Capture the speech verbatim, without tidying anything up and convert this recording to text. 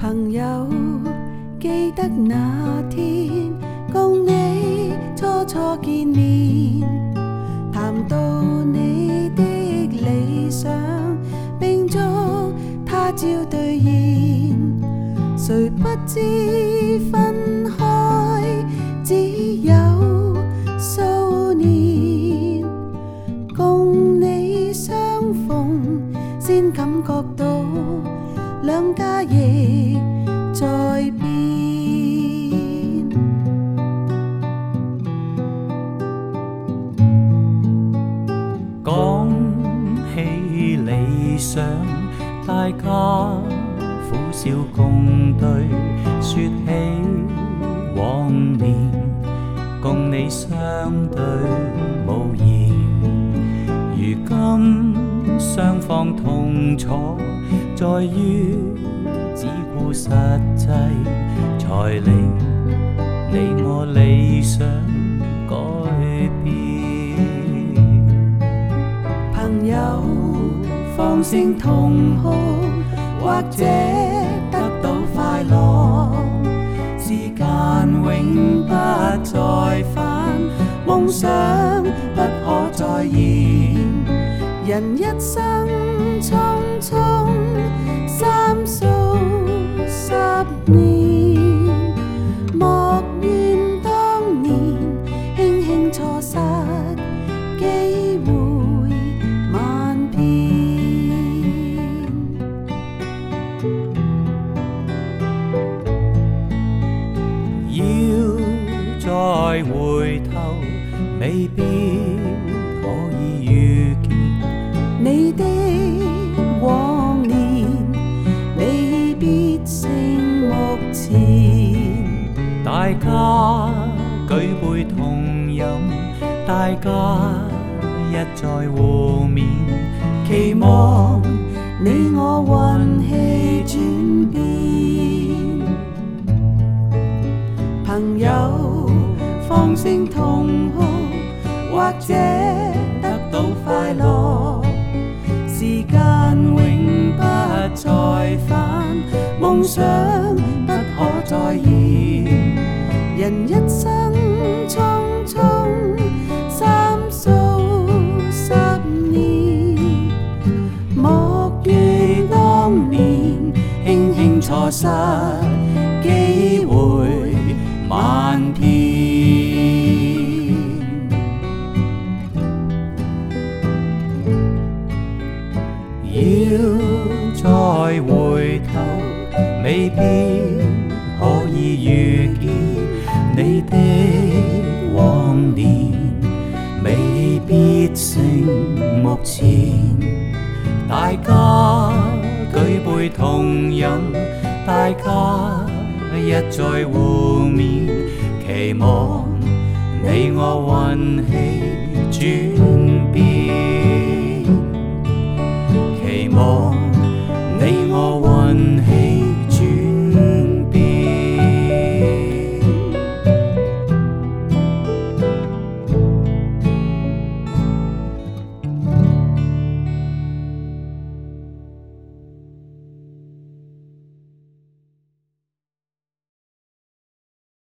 朋友，記得那天共你初初見面，談到你的理想，並祝他朝兌現。誰不知分開只有數年，共你相逢先感覺到兩家亦在變。 講起理想，大家苦笑共對，說起往年，共你相對無言。如今雙方痛楚，在於只顧實際，才令你我理想改變。 朋友，放聲痛哭，或者得到快樂，時間永不再返，夢想不可再現。人一生匆匆三數十年，莫怨當年輕輕錯失機會萬遍。 要再回頭，未必可以遇見你的往年，未必成目前。 大家舉杯同飲，大家一再互勉， 期望你我運氣轉變。朋友，放聲痛哭，或者得到快樂，時間永不再返，夢想不可再現。人一生匆匆三數十年，莫怨當年輕輕錯失機會萬遍。要再回頭，未必可以遇見你的往年，未必成目前。大家舉杯同飲，大家一再互勉，期望你我運氣轉變。期望